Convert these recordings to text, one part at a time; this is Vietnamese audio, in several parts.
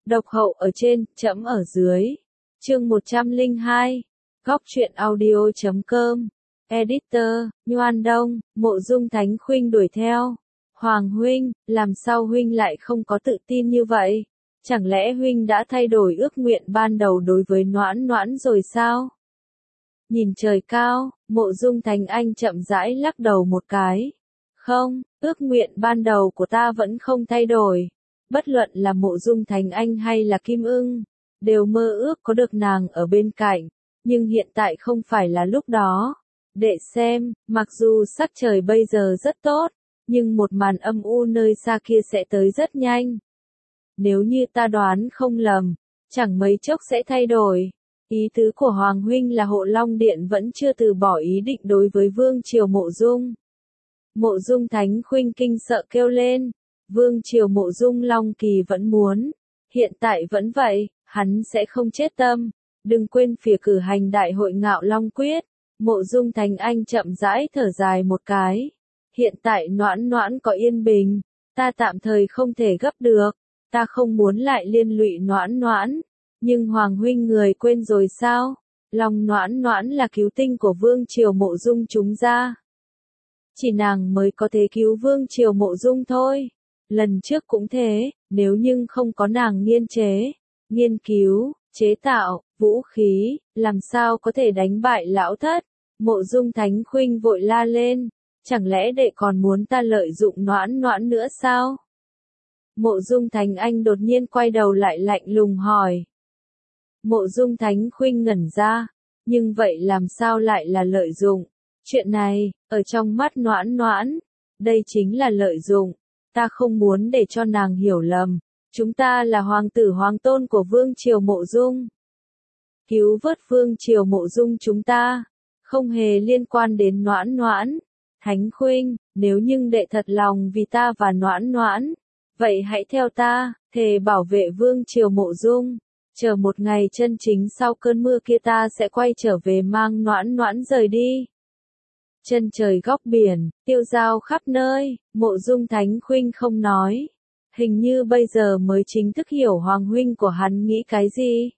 Độc hậu ở trên, trẫm ở dưới. Chương 102. Góc truyện audio.com. Editor, Nhoan Đông, Mộ Dung Thánh Khuynh đuổi theo. Hoàng huynh, làm sao huynh lại không có tự tin như vậy? Chẳng lẽ huynh đã thay đổi ước nguyện ban đầu đối với Noãn Noãn rồi sao? Nhìn trời cao, Mộ Dung Thánh Anh chậm rãi lắc đầu một cái. Không, ước nguyện ban đầu của ta vẫn không thay đổi. Bất luận là Mộ Dung Thánh Anh hay là Kim Ưng, đều mơ ước có được nàng ở bên cạnh, nhưng hiện tại không phải là lúc đó. Để xem, mặc dù sắc trời bây giờ rất tốt, nhưng một màn âm u nơi xa kia sẽ tới rất nhanh. Nếu như ta đoán không lầm, chẳng mấy chốc sẽ thay đổi. Ý tứ của Hoàng huynh là Hộ Long Điện vẫn chưa từ bỏ ý định đối với Vương Triều Mộ Dung. Mộ Dung Thánh Khuynh kinh sợ kêu lên. Vương Triều Mộ Dung Long Kỳ vẫn muốn. Hiện tại vẫn vậy, hắn sẽ không chết tâm. Đừng quên phỉa cử hành đại hội Ngạo Long Quyết. Mộ Dung Thánh Anh chậm rãi thở dài một cái. Hiện tại Noãn Noãn có yên bình. Ta tạm thời không thể gấp được. Ta không muốn lại liên lụy Noãn Noãn. Nhưng Hoàng huynh người quên rồi sao? Lòng Noãn Noãn là cứu tinh của Vương Triều Mộ Dung chúng ra. Chỉ nàng mới có thể cứu Vương Triều Mộ Dung thôi. Lần trước cũng thế, nếu nhưng không có nàng nghiên cứu, chế tạo, vũ khí, làm sao có thể đánh bại lão thất? Mộ Dung Thánh Khuynh vội la lên, chẳng lẽ đệ còn muốn ta lợi dụng Noãn Noãn nữa sao? Mộ Dung Thánh Anh đột nhiên quay đầu lại lạnh lùng hỏi. Mộ Dung Thánh Khuynh ngẩn ra, nhưng vậy làm sao lại là lợi dụng? Chuyện này, ở trong mắt Noãn Noãn, đây chính là lợi dụng. Ta không muốn để cho nàng hiểu lầm. Chúng ta là hoàng tử hoàng tôn của Vương Triều Mộ Dung. Cứu vớt Vương Triều Mộ Dung chúng ta, không hề liên quan đến Noãn Noãn. Thánh Khuynh, nếu nhưng đệ thật lòng vì ta và Noãn Noãn, vậy hãy theo ta, thề bảo vệ Vương Triều Mộ Dung. Chờ một ngày chân chính sau cơn mưa kia ta sẽ quay trở về mang Noãn Noãn rời đi. Chân trời góc biển, tiêu dao khắp nơi, Mộ Dung Thánh Khuynh không nói. Hình như bây giờ mới chính thức hiểu Hoàng huynh của hắn nghĩ cái gì.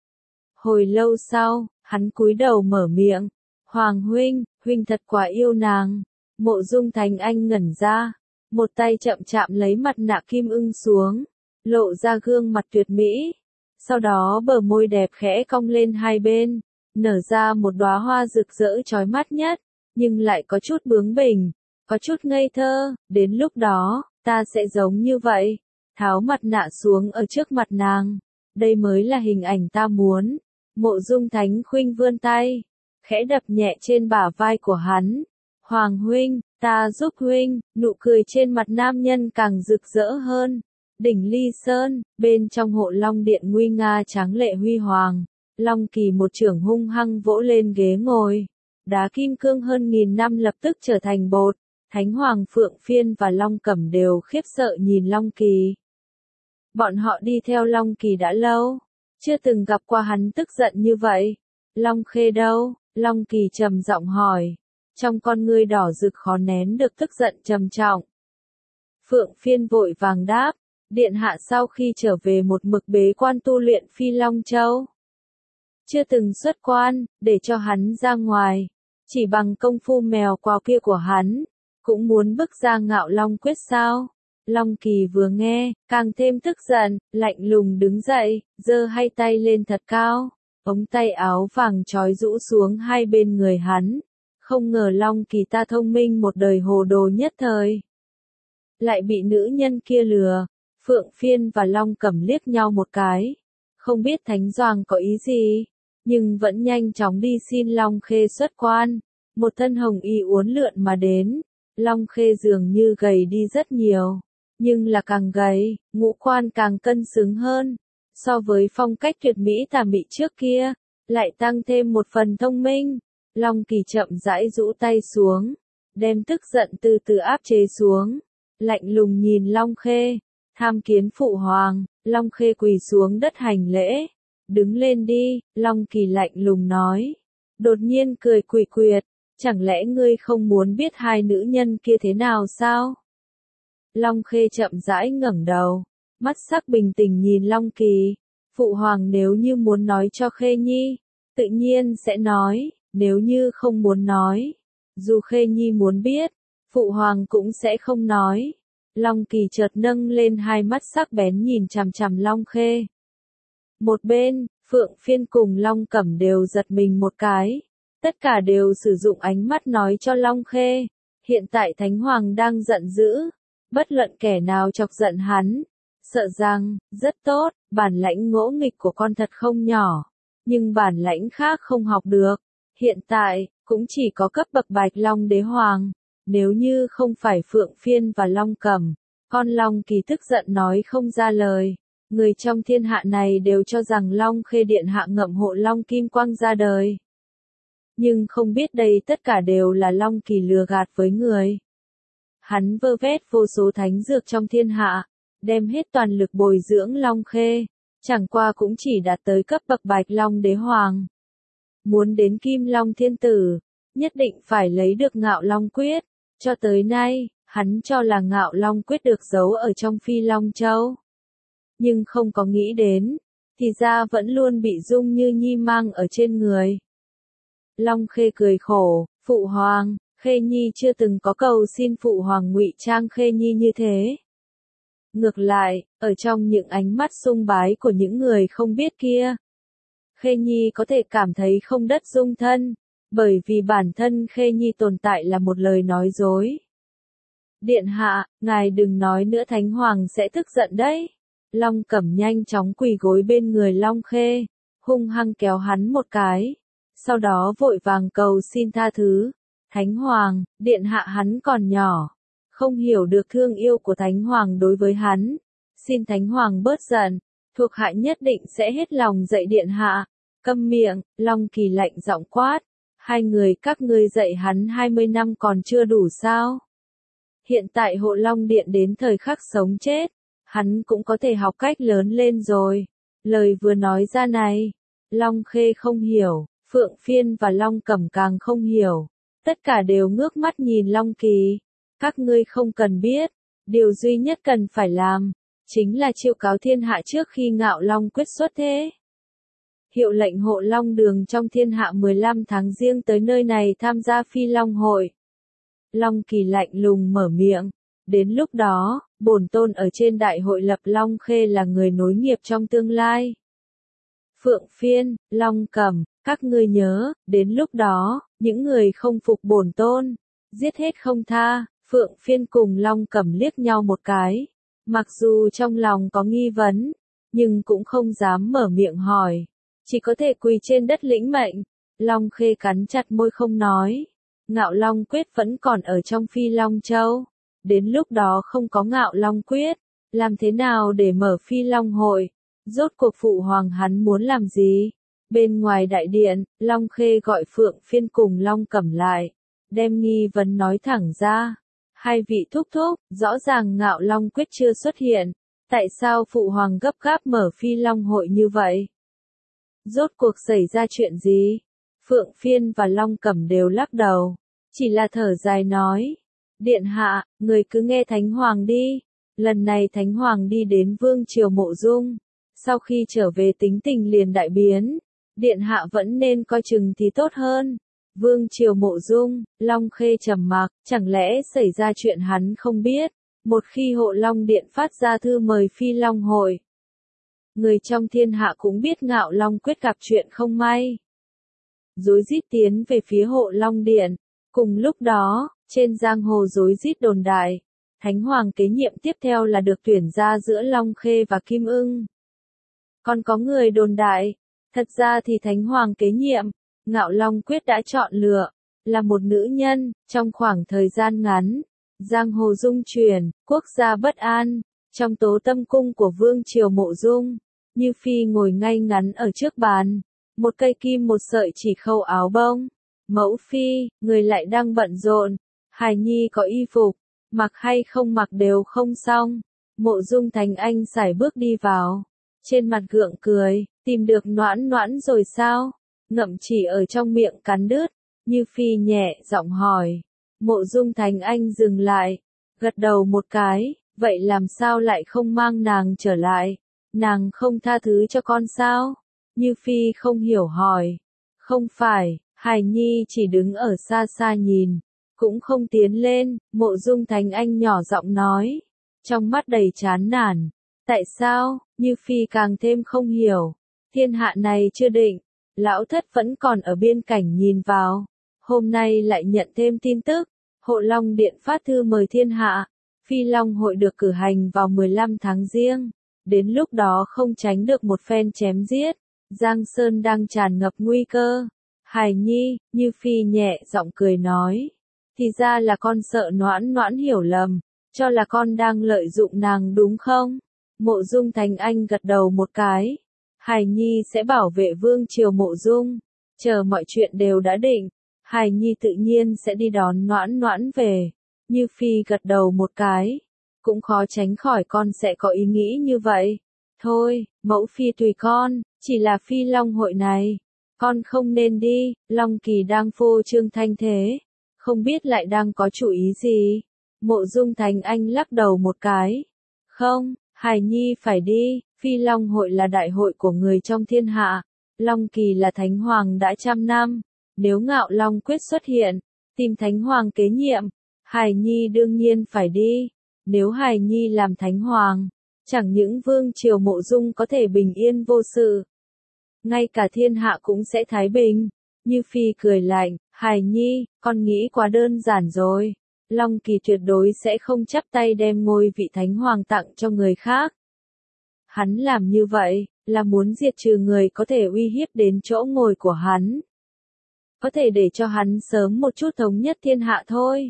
Hồi lâu sau, hắn cúi đầu mở miệng. Hoàng huynh, huynh thật quá yêu nàng. Mộ Dung Thánh Anh ngẩn ra. Một tay chậm chạm lấy mặt nạ Kim Ưng xuống. Lộ ra gương mặt tuyệt mỹ. Sau đó bờ môi đẹp khẽ cong lên hai bên. Nở ra một đóa hoa rực rỡ chói mắt nhất. Nhưng lại có chút bướng bỉnh, có chút ngây thơ, đến lúc đó, ta sẽ giống như vậy, tháo mặt nạ xuống ở trước mặt nàng, đây mới là hình ảnh ta muốn. Mộ Dung Thánh Khuynh vươn tay, khẽ đập nhẹ trên bả vai của hắn. Hoàng huynh, ta giúp huynh, nụ cười trên mặt nam nhân càng rực rỡ hơn. Đỉnh Ly Sơn, bên trong Hộ Long Điện nguy nga tráng lệ huy hoàng, Long Kỳ một chưởng hung hăng vỗ lên ghế ngồi. Đá kim cương hơn 1000 năm lập tức trở thành bột. Thánh Hoàng Phượng Phiên và Long Cẩm đều khiếp sợ nhìn Long Kỳ. Bọn họ đi theo Long Kỳ đã lâu, chưa từng gặp qua hắn tức giận như vậy. Long Khê đâu? Long Kỳ trầm giọng hỏi. Trong con ngươi đỏ rực khó nén được tức giận trầm trọng. Phượng Phiên vội vàng đáp. Điện hạ sau khi trở về một mực bế quan tu luyện Phi Long Châu. Chưa từng xuất quan, để cho hắn ra ngoài. Chỉ bằng công phu mèo quào kia của hắn, cũng muốn bức ra Ngạo Long Quyết sao? Long Kỳ vừa nghe, càng thêm tức giận, lạnh lùng đứng dậy, giơ hai tay lên thật cao, ống tay áo vàng trói rũ xuống hai bên người hắn. Không ngờ Long Kỳ ta thông minh một đời hồ đồ nhất thời. Lại bị nữ nhân kia lừa. Phượng Phiên và Long Cẩm liếc nhau một cái. Không biết Thánh Doàng có ý gì, nhưng vẫn nhanh chóng đi xin Long Khê xuất quan. Một thân hồng y uốn lượn mà đến. Long Khê dường như gầy đi rất nhiều, nhưng là càng gầy, ngũ quan càng cân xứng hơn. So với phong cách tuyệt mỹ tà mị trước kia, lại tăng thêm một phần thông minh. Long Kỳ chậm rãi rũ tay xuống, đem tức giận từ từ áp chế xuống. Lạnh lùng nhìn Long Khê, tham kiến phụ hoàng. Long Khê quỳ xuống đất hành lễ. Đứng lên đi, Long Kỳ lạnh lùng nói. Đột nhiên cười quỷ quyệt, chẳng lẽ ngươi không muốn biết hai nữ nhân kia thế nào sao? Long Khê chậm rãi ngẩng đầu, mắt sắc bình tĩnh nhìn Long Kỳ. Phụ hoàng nếu như muốn nói cho Khê Nhi, tự nhiên sẽ nói, nếu như không muốn nói, dù Khê Nhi muốn biết, phụ hoàng cũng sẽ không nói. Long Kỳ chợt nâng lên hai mắt sắc bén nhìn chằm chằm Long Khê. Một bên, Phượng Phiên cùng Long Cẩm đều giật mình một cái. Tất cả đều sử dụng ánh mắt nói cho Long Khê. Hiện tại Thánh Hoàng đang giận dữ. Bất luận kẻ nào chọc giận hắn. Sợ rằng, rất tốt, bản lãnh ngỗ nghịch của con thật không nhỏ. Nhưng bản lãnh khác không học được. Hiện tại, cũng chỉ có cấp bậc Bạch Long Đế Hoàng. Nếu như không phải Phượng Phiên và Long Cẩm, con Long Kỳ tức giận nói không ra lời. Người trong thiên hạ này đều cho rằng Long Khê Điện Hạ ngậm hộ Long Kim Quang ra đời. Nhưng không biết đây tất cả đều là Long Kỳ lừa gạt với người. Hắn vơ vét vô số thánh dược trong thiên hạ, đem hết toàn lực bồi dưỡng Long Khê, chẳng qua cũng chỉ đạt tới cấp bậc Bạch Long Đế Hoàng. Muốn đến Kim Long Thiên Tử, nhất định phải lấy được Ngạo Long Quyết. Cho tới nay, hắn cho là Ngạo Long Quyết được giấu ở trong Phi Long Châu. Nhưng không có nghĩ đến, thì ra vẫn luôn bị Dung Như Nhi mang ở trên người. Long Khê cười khổ, phụ hoàng, Khê Nhi chưa từng có cầu xin phụ hoàng ngụy trang Khê Nhi như thế. Ngược lại, ở trong những ánh mắt sùng bái của những người không biết kia, Khê Nhi có thể cảm thấy không đất dung thân, bởi vì bản thân Khê Nhi tồn tại là một lời nói dối. Điện hạ, ngài đừng nói nữa Thánh Hoàng sẽ tức giận đấy. Long Cẩm nhanh chóng quỳ gối bên người Long Khê, hung hăng kéo hắn một cái, sau đó vội vàng cầu xin tha thứ. Thánh Hoàng, điện hạ hắn còn nhỏ, không hiểu được thương yêu của Thánh Hoàng đối với hắn. Xin Thánh Hoàng bớt giận, thuộc hạ nhất định sẽ hết lòng dạy điện hạ. Câm miệng, Long Kỳ lạnh giọng quát. Hai người các ngươi dạy hắn 20 năm còn chưa đủ sao? Hiện tại Hộ Long Điện đến thời khắc sống chết, hắn cũng có thể học cách lớn lên rồi. Lời vừa nói ra này, Long Khê không hiểu, Phượng Phiên và Long Cẩm càng không hiểu. Tất cả đều ngước mắt nhìn Long Kỳ. Các ngươi không cần biết, điều duy nhất cần phải làm, chính là chiêu cáo thiên hạ trước khi Ngạo Long Quyết xuất thế. Hiệu lệnh Hộ Long Đường trong thiên hạ 15 tháng riêng tới nơi này tham gia Phi Long Hội. Long Kỳ lạnh lùng mở miệng. Đến lúc đó, bổn tôn ở trên đại hội lập Long Khê là người nối nghiệp trong tương lai. Phượng Phiên, Long Cẩm, các ngươi nhớ, đến lúc đó, những người không phục bổn tôn, giết hết không tha. Phượng Phiên cùng Long Cẩm liếc nhau một cái. Mặc dù trong lòng có nghi vấn, nhưng cũng không dám mở miệng hỏi. Chỉ có thể quỳ trên đất lĩnh mệnh. Long Khê cắn chặt môi không nói. Ngạo Long Quyết vẫn còn ở trong Phi Long Châu. Đến lúc đó không có Ngạo Long Quyết, làm thế nào để mở Phi Long Hội? Rốt cuộc phụ hoàng hắn muốn làm gì? Bên ngoài đại điện, Long Khê gọi Phượng Phiên cùng Long Cẩm lại, đem nghi vấn nói thẳng ra. Hai vị thúc thúc, rõ ràng Ngạo Long Quyết chưa xuất hiện, tại sao phụ hoàng gấp gáp mở Phi Long Hội như vậy? Rốt cuộc xảy ra chuyện gì? Phượng Phiên và Long Cẩm đều lắc đầu, chỉ là thở dài nói. Điện hạ, người cứ nghe Thánh Hoàng đi. Lần này Thánh Hoàng đi đến Vương Triều Mộ Dung. Sau khi trở về tính tình liền đại biến. Điện hạ vẫn nên coi chừng thì tốt hơn. Vương Triều Mộ Dung, Long Khê trầm mặc, chẳng lẽ xảy ra chuyện hắn không biết. Một khi Hộ Long Điện phát ra thư mời Phi Long Hội, người trong thiên hạ cũng biết Ngạo Long Quyết gặp chuyện không may. Rối rít tiến về phía Hộ Long Điện. Cùng lúc đó, trên giang hồ rối rít đồn đại, Thánh Hoàng kế nhiệm tiếp theo là được tuyển ra giữa Long Khê và Kim Ưng. Còn có người đồn đại, thật ra thì Thánh Hoàng kế nhiệm, Ngạo Long Quyết đã chọn lựa, là một nữ nhân. Trong khoảng thời gian ngắn, giang hồ rung chuyển, quốc gia bất an. Trong tố tâm cung của Vương Triều Mộ Dung, Như Phi ngồi ngay ngắn ở trước bàn, một cây kim một sợi chỉ khâu áo bông. Mẫu Phi, người lại đang bận rộn, hài nhi có y phục, mặc hay không mặc đều không xong. Mộ Dung Thành Anh sải bước đi vào, trên mặt gượng cười, tìm được Noãn Noãn rồi sao? Ngậm chỉ ở trong miệng cắn đứt. Như Phi nhẹ giọng hỏi. Mộ Dung Thành Anh dừng lại, gật đầu một cái, vậy làm sao lại không mang nàng trở lại? Nàng không tha thứ cho con sao? Như Phi không hiểu hỏi. Không phải, Hải Nhi chỉ đứng ở xa xa nhìn, cũng không tiến lên, Mộ Dung Thánh Anh nhỏ giọng nói, trong mắt đầy chán nản. Tại sao? Như Phi càng thêm không hiểu. Thiên hạ này chưa định, lão thất vẫn còn ở biên cảnh nhìn vào. Hôm nay lại nhận thêm tin tức, Hộ Long Điện phát thư mời thiên hạ. Phi Long hội được cử hành vào 15 tháng Giêng. Đến lúc đó không tránh được một phen chém giết. Giang Sơn đang tràn ngập nguy cơ. Hải Nhi, Như Phi nhẹ giọng cười nói. Thì ra là con sợ Noãn Noãn hiểu lầm, cho là con đang lợi dụng nàng đúng không? Mộ Dung Thánh Anh gật đầu một cái. Hải Nhi sẽ bảo vệ vương triều Mộ Dung. Chờ mọi chuyện đều đã định, Hải Nhi tự nhiên sẽ đi đón Noãn Noãn về. Như Phi gật đầu một cái. Cũng khó tránh khỏi con sẽ có ý nghĩ như vậy. Thôi, mẫu phi tùy con, chỉ là Phi Long hội này. Con không nên đi, Long Kỳ đang phô trương thanh thế. Không biết lại đang có chủ ý gì. Mộ Dung Thánh Anh lắc đầu một cái. Không, Hải Nhi phải đi, Phi Long hội là đại hội của người trong thiên hạ. Long Kỳ là Thánh Hoàng đã 100 năm. Nếu Ngạo Long quyết xuất hiện, tìm Thánh Hoàng kế nhiệm, Hải Nhi đương nhiên phải đi. Nếu Hải Nhi làm Thánh Hoàng, chẳng những vương triều Mộ Dung có thể bình yên vô sự, ngay cả thiên hạ cũng sẽ thái bình. Như Phi cười lạnh, Hải Nhi, con nghĩ quá đơn giản rồi. Long Kỳ tuyệt đối sẽ không chắp tay đem ngôi vị Thánh Hoàng tặng cho người khác. Hắn làm như vậy, là muốn diệt trừ người có thể uy hiếp đến chỗ ngồi của hắn. Có thể để cho hắn sớm một chút thống nhất thiên hạ thôi.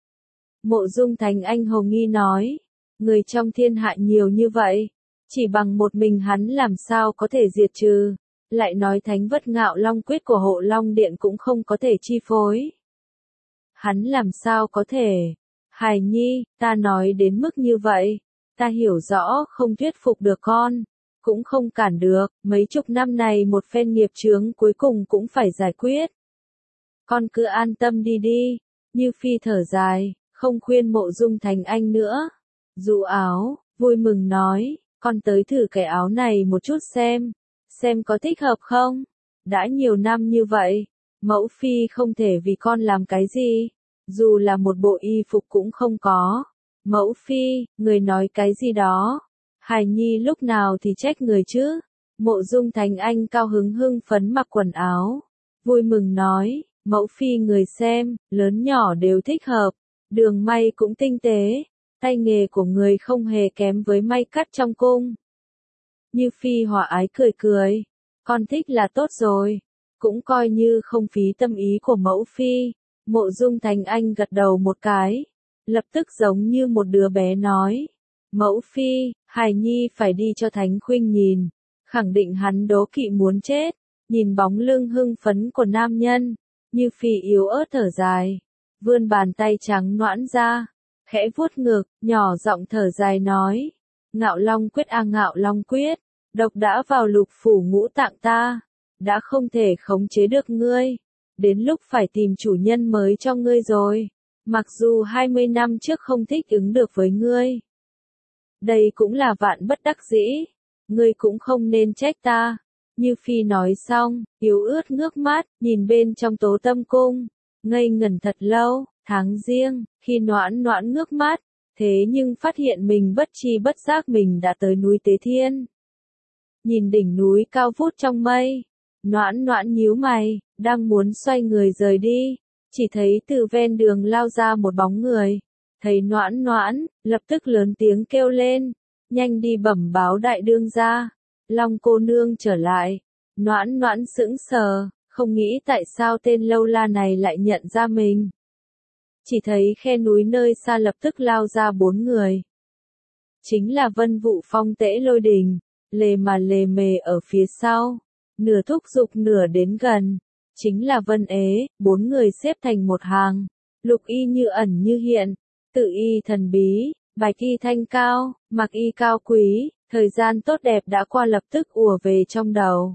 Mộ Dung Thánh Anh hồ nghi nói, người trong thiên hạ nhiều như vậy, chỉ bằng một mình hắn làm sao có thể diệt trừ, lại nói Thánh Vật Ngạo Long quyết của Hộ Long Điện cũng không có thể chi phối. Hắn làm sao có thể? Hải Nhi, ta nói đến mức như vậy, ta hiểu rõ không thuyết phục được con, cũng không cản được, mấy chục năm này một phen nghiệp chướng cuối cùng cũng phải giải quyết. Con cứ an tâm đi đi. Như Phi thở dài, không khuyên Mộ Dung Thánh Anh nữa. Dụ áo, vui mừng nói, con tới thử cái áo này một chút xem có thích hợp không? Đã nhiều năm như vậy, mẫu phi không thể vì con làm cái gì, dù là một bộ y phục cũng không có. Mẫu phi, người nói cái gì đó? Hải Nhi lúc nào thì trách người chứ? Mộ Dung Thánh Anh cao hứng hưng phấn mặc quần áo, vui mừng nói, mẫu phi người xem, lớn nhỏ đều thích hợp, đường may cũng tinh tế, tay nghề của người không hề kém với may cắt trong cung. Như Phi hòa ái cười cười, con thích là tốt rồi, cũng coi như không phí tâm ý của mẫu phi. Mộ Dung Thánh Anh gật đầu một cái, lập tức giống như một đứa bé nói, mẫu phi, Hải Nhi phải đi cho Thánh Khuynh nhìn, khẳng định hắn đố kỵ muốn chết. Nhìn bóng lưng hưng phấn của nam nhân, Như Phi yếu ớt thở dài, vươn bàn tay trắng nõn ra, khẽ vuốt ngực, nhỏ giọng thở dài nói, Ngạo Long quyết a Ngạo Long quyết, độc đã vào lục phủ ngũ tạng ta, đã không thể khống chế được ngươi, đến lúc phải tìm chủ nhân mới cho ngươi rồi, mặc dù 20 năm trước không thích ứng được với ngươi. Đây cũng là vạn bất đắc dĩ, ngươi cũng không nên trách ta. Như Phi nói xong, yếu ớt ngước mắt, nhìn bên trong Tố Tâm cung, ngây ngẩn thật lâu. Tháng Giêng, khi Noãn Noãn ngước mắt, thế nhưng phát hiện mình bất tri bất giác mình đã tới núi Tế Thiên. Nhìn đỉnh núi cao vút trong mây, Noãn Noãn nhíu mày, đang muốn xoay người rời đi, chỉ thấy từ ven đường lao ra một bóng người. Thấy Noãn Noãn, lập tức lớn tiếng kêu lên, nhanh đi bẩm báo đại đương gia, Long cô nương trở lại. Noãn Noãn sững sờ, không nghĩ tại sao tên lâu la này lại nhận ra mình. Chỉ thấy khe núi nơi xa lập tức lao ra 4 người. Chính là Vân Vũ Phong Tễ Lôi Đình, lề mà lề mề ở phía sau, nửa thúc giục nửa đến gần. Chính là Vân Ế, 4 người xếp thành một hàng, lục y như ẩn như hiện, tự y thần bí, bạch y thanh cao, mặc y cao quý, thời gian tốt đẹp đã qua lập tức ùa về trong đầu.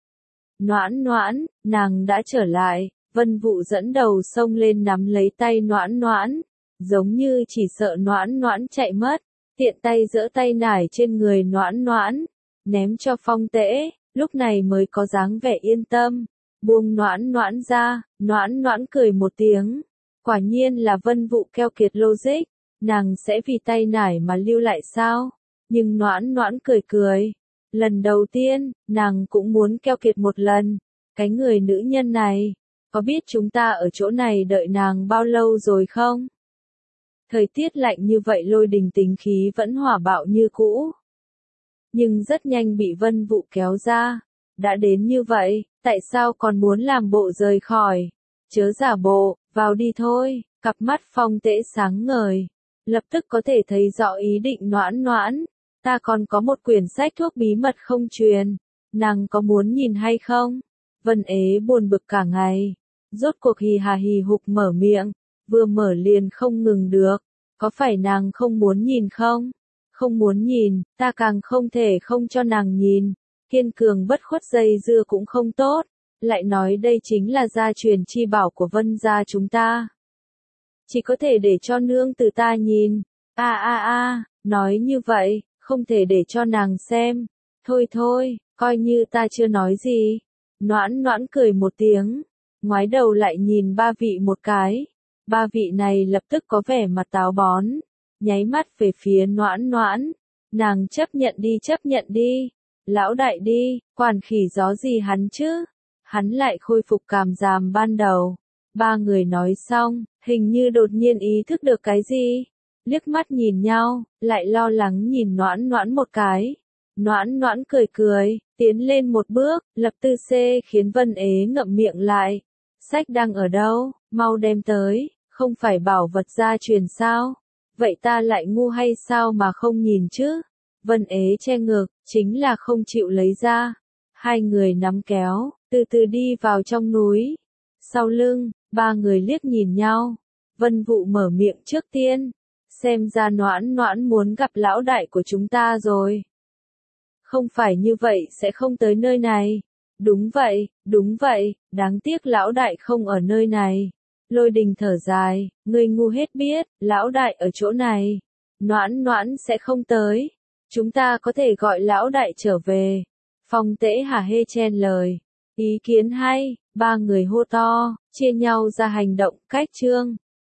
Noãn Noãn, nàng đã trở lại. Vân Vũ dẫn đầu xông lên nắm lấy tay Noãn Noãn, giống như chỉ sợ Noãn Noãn chạy mất. tiện tay giỡ tay nải trên người Noãn Noãn, ném cho Phong Tễ, lúc này mới có dáng vẻ yên tâm, buông Noãn Noãn ra, Noãn Noãn cười một tiếng, quả nhiên là Vân Vũ keo kiệt logic, nàng sẽ vì tay nải mà lưu lại sao? Nhưng Noãn Noãn cười cười, lần đầu tiên, nàng cũng muốn keo kiệt một lần, cái người nữ nhân này, có biết chúng ta ở chỗ này đợi nàng bao lâu rồi không? Thời tiết lạnh như vậy Lôi Đình tính khí vẫn hỏa bạo như cũ. Nhưng rất nhanh bị Vân Vũ kéo ra. Đã đến như vậy, tại sao còn muốn làm bộ rời khỏi? Chớ giả bộ, vào đi thôi. Cặp mắt Phong Tễ sáng ngời. Lập tức có thể thấy rõ ý định Noãn Noãn. Ta còn có một quyển sách thuốc bí mật không truyền. Nàng có muốn nhìn hay không? Vân Ế buồn bực cả ngày. Rốt cuộc hì hà hì hục mở miệng. Vừa mở liền không ngừng được. Có phải nàng không muốn nhìn không? Không muốn nhìn, ta càng không thể không cho nàng nhìn. Kiên cường bất khuất dây dưa cũng không tốt. Lại nói đây chính là gia truyền chi bảo của Vân gia chúng ta. Chỉ có thể để cho nương từ ta nhìn. Nói như vậy, không thể để cho nàng xem. Thôi thôi, coi như ta chưa nói gì. Noãn Noãn cười một tiếng, ngoái đầu lại nhìn ba vị một cái. Ba vị này lập tức có vẻ mặt táo bón, nháy mắt về phía Noãn Noãn. Nàng chấp nhận đi. Lão đại đi, quản khỉ gió gì hắn chứ? Hắn lại khôi phục cảm giảm ban đầu. Ba người nói xong, hình như đột nhiên ý thức được cái gì. Liếc mắt nhìn nhau, lại lo lắng nhìn Noãn Noãn một cái. Noãn Noãn cười cười, tiến lên một bước, lập tư xê khiến Vân Ế ngậm miệng lại. Sách đang ở đâu, mau đem tới, không phải bảo vật gia truyền sao? Vậy ta lại ngu hay sao mà không nhìn chứ? Vân Ế che ngực, chính là không chịu lấy ra. Hai người nắm kéo, từ từ đi vào trong núi. Sau lưng, ba người liếc nhìn nhau. Vân Vũ mở miệng trước tiên. Xem ra Noãn Noãn muốn gặp lão đại của chúng ta rồi. Không phải như vậy sẽ không tới nơi này. Đúng vậy, đáng tiếc lão đại không ở nơi này. Lôi Đình thở dài, ngươi ngu hết biết, lão đại ở chỗ này. Noãn Noãn sẽ không tới. Chúng ta có thể gọi lão đại trở về. Phong Tễ hả hê chen lời. Ý kiến hay, ba người hô to, chia nhau ra hành động, cách chương.